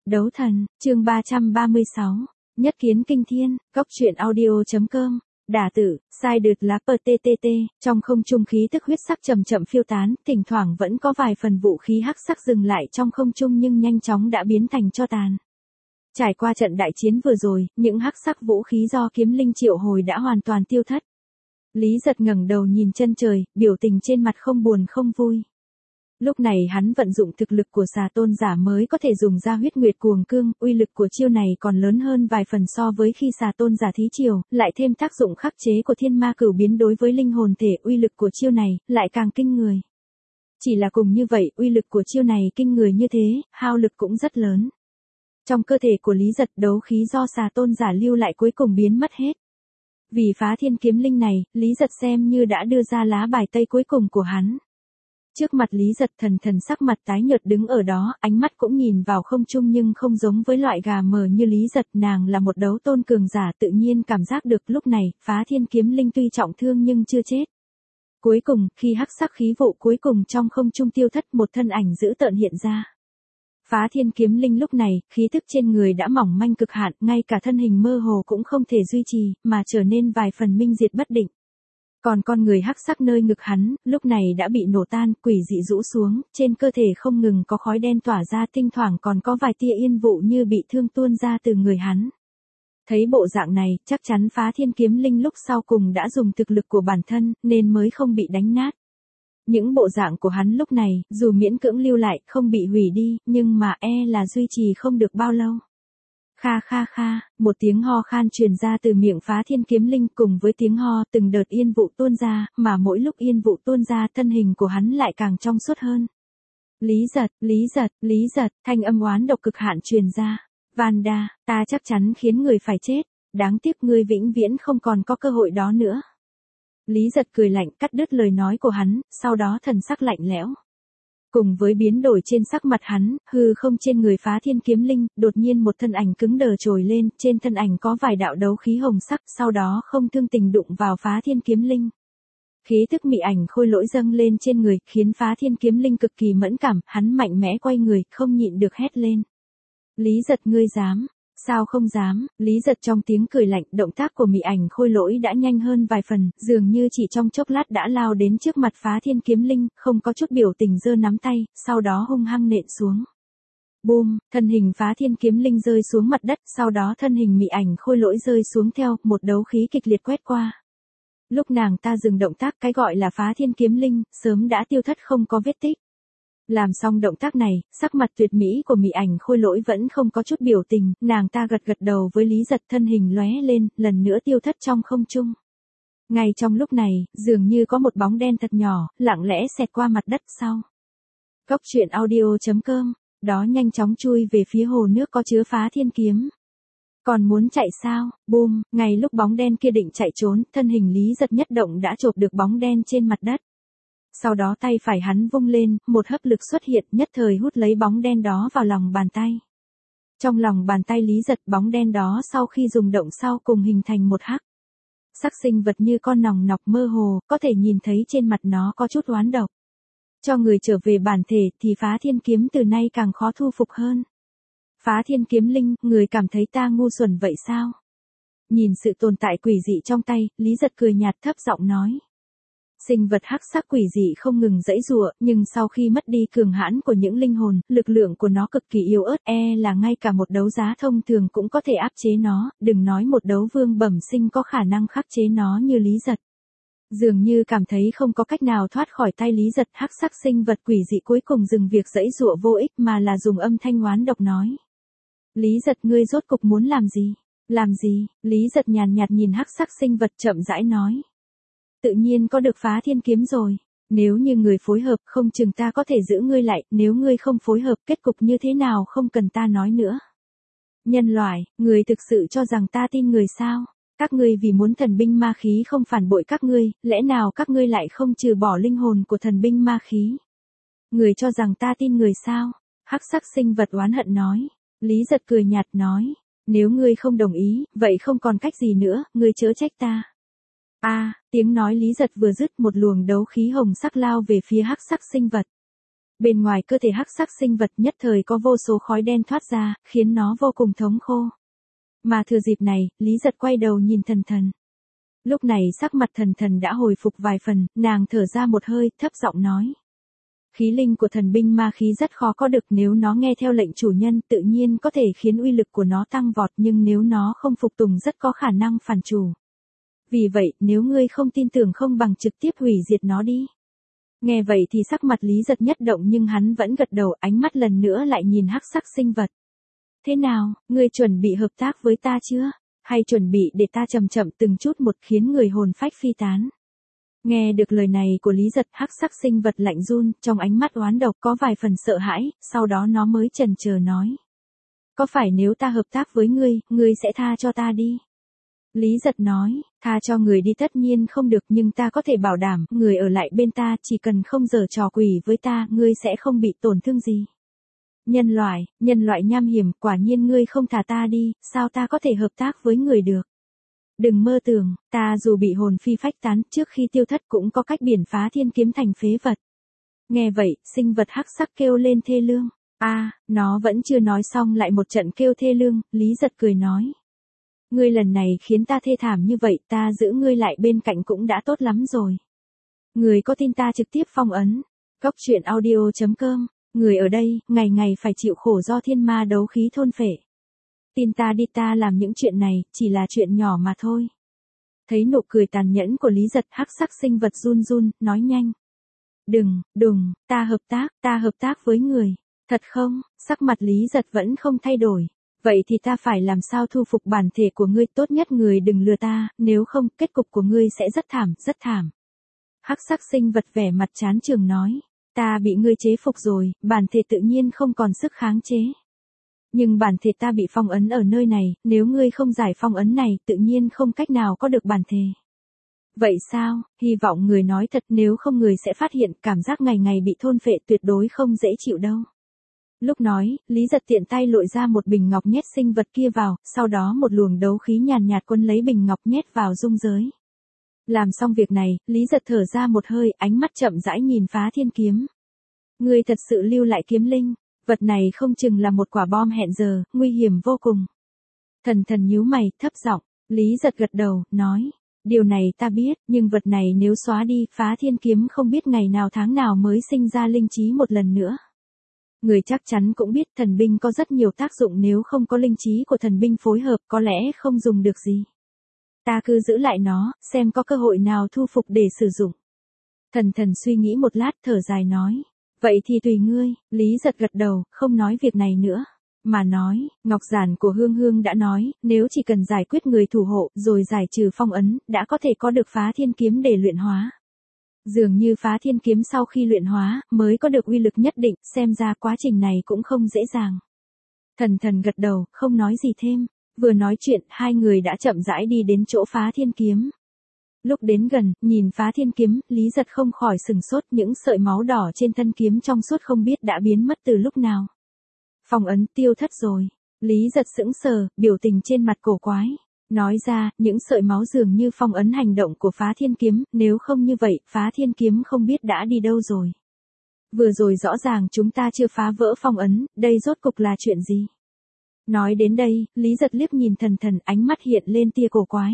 Đấu thần, chương 336. Nhất kiến kinh thiên, góc truyện audio.com. Đả tử, sai đượt lá PTTT, trong không trung khí tức huyết sắc chậm chậm phiêu tán, thỉnh thoảng vẫn có vài phần vũ khí hắc sắc dừng lại trong không trung nhưng nhanh chóng đã biến thành tro tàn. Trải qua trận đại chiến vừa rồi, những hắc sắc vũ khí do kiếm linh triệu hồi đã hoàn toàn tiêu thất. Lý Giật ngẩng đầu nhìn chân trời, biểu tình trên mặt không buồn không vui. Lúc này hắn vận dụng thực lực của xà tôn giả mới có thể dùng ra huyết nguyệt cuồng cương, uy lực của chiêu này còn lớn hơn vài phần so với khi xà tôn giả thí chiều, lại thêm tác dụng khắc chế của thiên ma cửu biến đối với linh hồn thể, uy lực của chiêu này lại càng kinh người. Chỉ là cùng như vậy, uy lực của chiêu này kinh người như thế, hao lực cũng rất lớn. Trong cơ thể của Lý Giật, đấu khí do xà tôn giả lưu lại cuối cùng biến mất hết. Vì phá thiên kiếm linh này, Lý Giật xem như đã đưa ra lá bài tây cuối cùng của hắn. Trước mặt Lý Giật thần sắc mặt tái nhợt đứng ở đó, ánh mắt cũng nhìn vào không trung nhưng không giống với loại gà mờ như Lý Giật, nàng là một đấu tôn cường giả tự nhiên cảm giác được lúc này, phá thiên kiếm linh tuy trọng thương nhưng chưa chết. Cuối cùng, khi hắc sắc khí vụ cuối cùng trong không trung tiêu thất, một thân ảnh dữ tợn hiện ra. Phá thiên kiếm linh lúc này, khí tức trên người đã mỏng manh cực hạn, ngay cả thân hình mơ hồ cũng không thể duy trì, mà trở nên vài phần minh diệt bất định. Còn con người hắc sắc nơi ngực hắn, lúc này đã bị nổ tan, quỷ dị rũ xuống, trên cơ thể không ngừng có khói đen tỏa ra, thỉnh thoảng còn có vài tia yên vụ như bị thương tuôn ra từ người hắn. Thấy bộ dạng này, chắc chắn phá thiên kiếm linh lúc sau cùng đã dùng thực lực của bản thân, nên mới không bị đánh nát. Những bộ dạng của hắn lúc này, dù miễn cưỡng lưu lại, không bị hủy đi, nhưng mà là duy trì không được bao lâu. Kha kha kha, một tiếng ho khan truyền ra từ miệng phá thiên kiếm linh, cùng với tiếng ho từng đợt yên vụ tuôn ra, mà mỗi lúc yên vụ tuôn ra thân hình của hắn lại càng trong suốt hơn. Lý Giật, Lý Giật, Lý Giật, thanh âm oán độc cực hạn truyền ra. Vanda, ta chắc chắn khiến người phải chết, đáng tiếc ngươi vĩnh viễn không còn có cơ hội đó nữa. Lý Giật cười lạnh cắt đứt lời nói của hắn, sau đó thần sắc lạnh lẽo. Cùng với biến đổi trên sắc mặt hắn, hư không trên người phá thiên kiếm linh, đột nhiên một thân ảnh cứng đờ trồi lên, trên thân ảnh có vài đạo đấu khí hồng sắc, sau đó không thương tình đụng vào phá thiên kiếm linh. Khí tức mị ảnh khôi lỗi dâng lên trên người, khiến phá thiên kiếm linh cực kỳ mẫn cảm, hắn mạnh mẽ quay người, không nhịn được hét lên. Lý Giật ngươi dám? Sao không dám? Lý Giật trong tiếng cười lạnh, động tác của mị ảnh khôi lỗi đã nhanh hơn vài phần, dường như chỉ trong chốc lát đã lao đến trước mặt phá thiên kiếm linh, không có chút biểu tình giơ nắm tay, sau đó hung hăng nện xuống. Boom, thân hình phá thiên kiếm linh rơi xuống mặt đất, sau đó thân hình mị ảnh khôi lỗi rơi xuống theo, một đấu khí kịch liệt quét qua. Lúc nàng ta dừng động tác, cái gọi là phá thiên kiếm linh, sớm đã tiêu thất không có vết tích. Làm xong động tác này, sắc mặt tuyệt mỹ của mị ảnh khôi lỗi vẫn không có chút biểu tình, nàng ta gật đầu với Lý Giật, thân hình lóe lên, lần nữa tiêu thất trong không trung. Ngay trong lúc này, dường như có một bóng đen thật nhỏ, lặng lẽ xẹt qua mặt đất sau. Góc truyện audio.com, đó nhanh chóng chui về phía hồ nước có chứa phá thiên kiếm. Còn muốn chạy sao? Boom, ngay lúc bóng đen kia định chạy trốn, thân hình Lý Giật nhất động đã chộp được bóng đen trên mặt đất. Sau đó tay phải hắn vung lên, một hấp lực xuất hiện, nhất thời hút lấy bóng đen đó vào lòng bàn tay. Trong lòng bàn tay Lý Giật, bóng đen đó sau khi dùng động sau cùng hình thành một hắc sắc sinh vật như con nòng nọc mơ hồ, có thể nhìn thấy trên mặt nó có chút oán độc. Cho người trở về bản thể thì phá thiên kiếm từ nay càng khó thu phục hơn. Phá thiên kiếm linh, người cảm thấy ta ngu xuẩn vậy sao? Nhìn sự tồn tại quỷ dị trong tay, Lý Giật cười nhạt thấp giọng nói. Sinh vật hắc sắc quỷ dị không ngừng giãy giụa, nhưng sau khi mất đi cường hãn của những linh hồn, lực lượng của nó cực kỳ yếu ớt, là ngay cả một đấu giá thông thường cũng có thể áp chế nó, đừng nói một đấu vương bẩm sinh có khả năng khắc chế nó như Lý Giật. Dường như cảm thấy không có cách nào thoát khỏi tay Lý Giật, hắc sắc sinh vật quỷ dị cuối cùng dừng việc giãy giụa vô ích mà là dùng âm thanh oán độc nói. Lý Giật ngươi rốt cục muốn làm gì? Làm gì? Lý Giật nhàn nhạt nhìn hắc sắc sinh vật chậm rãi nói. Tự nhiên có được phá thiên kiếm rồi. Nếu như người phối hợp, không chừng ta có thể giữ ngươi lại, nếu ngươi không phối hợp, kết cục như thế nào không cần ta nói nữa. Nhân loại, người thực sự cho rằng ta tin người sao? Các ngươi vì muốn thần binh ma khí không phản bội các ngươi, lẽ nào các ngươi lại không trừ bỏ linh hồn của thần binh ma khí? Người cho rằng ta tin người sao? Hắc sắc sinh vật oán hận nói. Lý Giật cười nhạt nói. Nếu ngươi không đồng ý, vậy không còn cách gì nữa, ngươi chớ trách ta. Tiếng nói Lý Giật vừa dứt, một luồng đấu khí hồng sắc lao về phía hắc sắc sinh vật. Bên ngoài cơ thể hắc sắc sinh vật nhất thời có vô số khói đen thoát ra, khiến nó vô cùng thống khô. Mà thừa dịp này, Lý Giật quay đầu nhìn Thần Thần. Lúc này sắc mặt Thần Thần đã hồi phục vài phần, nàng thở ra một hơi, thấp giọng nói. Khí linh của thần binh ma khí rất khó có được, nếu nó nghe theo lệnh chủ nhân tự nhiên có thể khiến uy lực của nó tăng vọt, nhưng nếu nó không phục tùng rất có khả năng phản chủ. Vì vậy, nếu ngươi không tin tưởng không bằng trực tiếp hủy diệt nó đi. Nghe vậy thì sắc mặt Lý Giật nhất động nhưng hắn vẫn gật đầu, ánh mắt lần nữa lại nhìn hắc sắc sinh vật. Thế nào, ngươi chuẩn bị hợp tác với ta chưa? Hay chuẩn bị để ta chậm chậm từng chút một khiến người hồn phách phi tán? Nghe được lời này của Lý Giật, hắc sắc sinh vật lạnh run, trong ánh mắt oán độc có vài phần sợ hãi, sau đó nó mới chần chờ nói. Có phải nếu ta hợp tác với ngươi sẽ tha cho ta đi? Lý Giật nói, tha cho người đi tất nhiên không được nhưng ta có thể bảo đảm, người ở lại bên ta chỉ cần không giở trò quỷ với ta, ngươi sẽ không bị tổn thương gì. Nhân loại nham hiểm, quả nhiên ngươi không thả ta đi, sao ta có thể hợp tác với người được? Đừng mơ tưởng, ta dù bị hồn phi phách tán trước khi tiêu thất cũng có cách biển phá thiên kiếm thành phế vật. Nghe vậy, sinh vật hắc sắc kêu lên thê lương. Nó vẫn chưa nói xong lại một trận kêu thê lương, Lý Giật cười nói. Ngươi lần này khiến ta thê thảm như vậy, ta giữ ngươi lại bên cạnh cũng đã tốt lắm rồi. Ngươi có tin ta trực tiếp phong ấn? Góc truyện audio.com, người ở đây, ngày ngày phải chịu khổ do thiên ma đấu khí thôn phệ. Tin ta đi, ta làm những chuyện này, chỉ là chuyện nhỏ mà thôi. Thấy nụ cười tàn nhẫn của Lý Giật, hắc sắc sinh vật run run, nói nhanh. Đừng, ta hợp tác với người. Thật không? Sắc mặt Lý Giật vẫn không thay đổi. Vậy thì ta phải làm sao thu phục bản thể của ngươi, tốt nhất người đừng lừa ta, nếu không, kết cục của ngươi sẽ rất thảm. Hắc sắc sinh vật vẻ mặt chán chường nói. Ta bị ngươi chế phục rồi, bản thể tự nhiên không còn sức kháng chế. Nhưng bản thể ta bị phong ấn ở nơi này, nếu ngươi không giải phong ấn này, tự nhiên không cách nào có được bản thể. Vậy sao, hy vọng người nói thật, nếu không người sẽ phát hiện cảm giác ngày ngày bị thôn phệ tuyệt đối không dễ chịu đâu. Lúc nói, Lý Giật tiện tay lội ra một bình ngọc nhét sinh vật kia vào, sau đó một luồng đấu khí nhàn nhạt quân lấy bình ngọc nhét vào dung giới. Làm xong việc này, Lý Giật thở ra một hơi, ánh mắt chậm rãi nhìn phá thiên kiếm. Ngươi thật sự lưu lại kiếm linh, vật này không chừng là một quả bom hẹn giờ, nguy hiểm vô cùng. Thần Thần nhíu mày, thấp giọng, Lý Giật gật đầu, nói. Điều này ta biết, nhưng vật này nếu xóa đi, phá thiên kiếm không biết ngày nào tháng nào mới sinh ra linh trí một lần nữa. Người chắc chắn cũng biết thần binh có rất nhiều tác dụng, nếu không có linh trí của thần binh phối hợp có lẽ không dùng được gì. Ta cứ giữ lại nó, xem có cơ hội nào thu phục để sử dụng. Thần Thần suy nghĩ một lát, thở dài nói. Vậy thì tùy ngươi. Lý Giật gật đầu, không nói việc này nữa. Mà nói, ngọc giản của Hương Hương đã nói, nếu chỉ cần giải quyết người thủ hộ, rồi giải trừ phong ấn, đã có thể có được phá thiên kiếm để luyện hóa. Dường như phá thiên kiếm sau khi luyện hóa, mới có được uy lực nhất định, xem ra quá trình này cũng không dễ dàng. Thần Thần gật đầu, không nói gì thêm. Vừa nói chuyện, hai người đã chậm rãi đi đến chỗ phá thiên kiếm. Lúc đến gần, nhìn phá thiên kiếm, Lý Giật không khỏi sừng sốt, những sợi máu đỏ trên thân kiếm trong suốt không biết đã biến mất từ lúc nào. Phong ấn tiêu thất rồi. Lý Giật sững sờ, biểu tình trên mặt cổ quái. Nói ra, những sợi máu dường như phong ấn hành động của phá thiên kiếm, nếu không như vậy, phá thiên kiếm không biết đã đi đâu rồi. Vừa rồi rõ ràng chúng ta chưa phá vỡ phong ấn, đây rốt cục là chuyện gì? Nói đến đây, Lý Giật liếc nhìn Thần Thần, ánh mắt hiện lên tia cổ quái.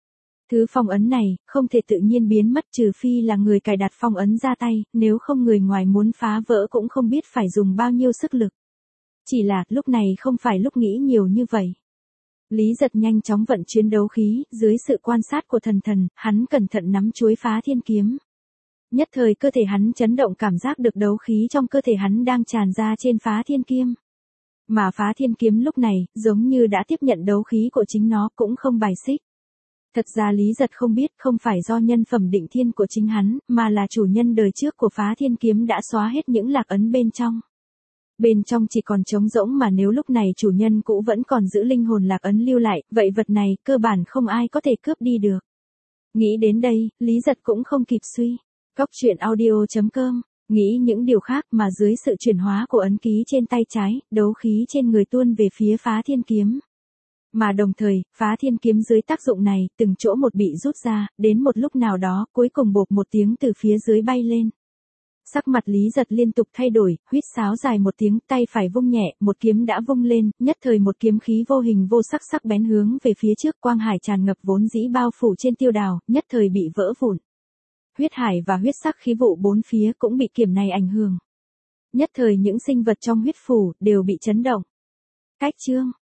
Thứ phong ấn này, không thể tự nhiên biến mất trừ phi là người cài đặt phong ấn ra tay, nếu không người ngoài muốn phá vỡ cũng không biết phải dùng bao nhiêu sức lực. Chỉ là, lúc này không phải lúc nghĩ nhiều như vậy. Lý Giật nhanh chóng vận chuyển đấu khí, dưới sự quan sát của Thần Thần, hắn cẩn thận nắm chuôi phá thiên kiếm. Nhất thời cơ thể hắn chấn động, cảm giác được đấu khí trong cơ thể hắn đang tràn ra trên phá thiên kiếm. Mà phá thiên kiếm lúc này, giống như đã tiếp nhận đấu khí của chính nó, cũng không bài xích. Thật ra Lý Giật không biết, không phải do nhân phẩm định thiên của chính hắn, mà là chủ nhân đời trước của phá thiên kiếm đã xóa hết những lạc ấn bên trong. Bên trong chỉ còn trống rỗng, mà nếu lúc này chủ nhân cũ vẫn còn giữ linh hồn lạc ấn lưu lại, vậy vật này, cơ bản không ai có thể cướp đi được. Nghĩ đến đây, Lý Giật cũng không kịp suy. Góc truyện audio.com, nghĩ những điều khác mà dưới sự chuyển hóa của ấn ký trên tay trái, đấu khí trên người tuôn về phía phá thiên kiếm. Mà đồng thời, phá thiên kiếm dưới tác dụng này, từng chỗ một bị rút ra, đến một lúc nào đó, cuối cùng bộp một tiếng từ phía dưới bay lên. Sắc mặt Lý Giật liên tục thay đổi, huýt sáo dài một tiếng, tay phải vung nhẹ, một kiếm đã vung lên, nhất thời một kiếm khí vô hình vô sắc sắc bén hướng về phía trước, quang hải tràn ngập vốn dĩ bao phủ trên Tiêu Đào, nhất thời bị vỡ vụn. Huyết hải và huyết sắc khí vụ bốn phía cũng bị kiểm này ảnh hưởng. Nhất thời những sinh vật trong huyết phủ đều bị chấn động. Cách chương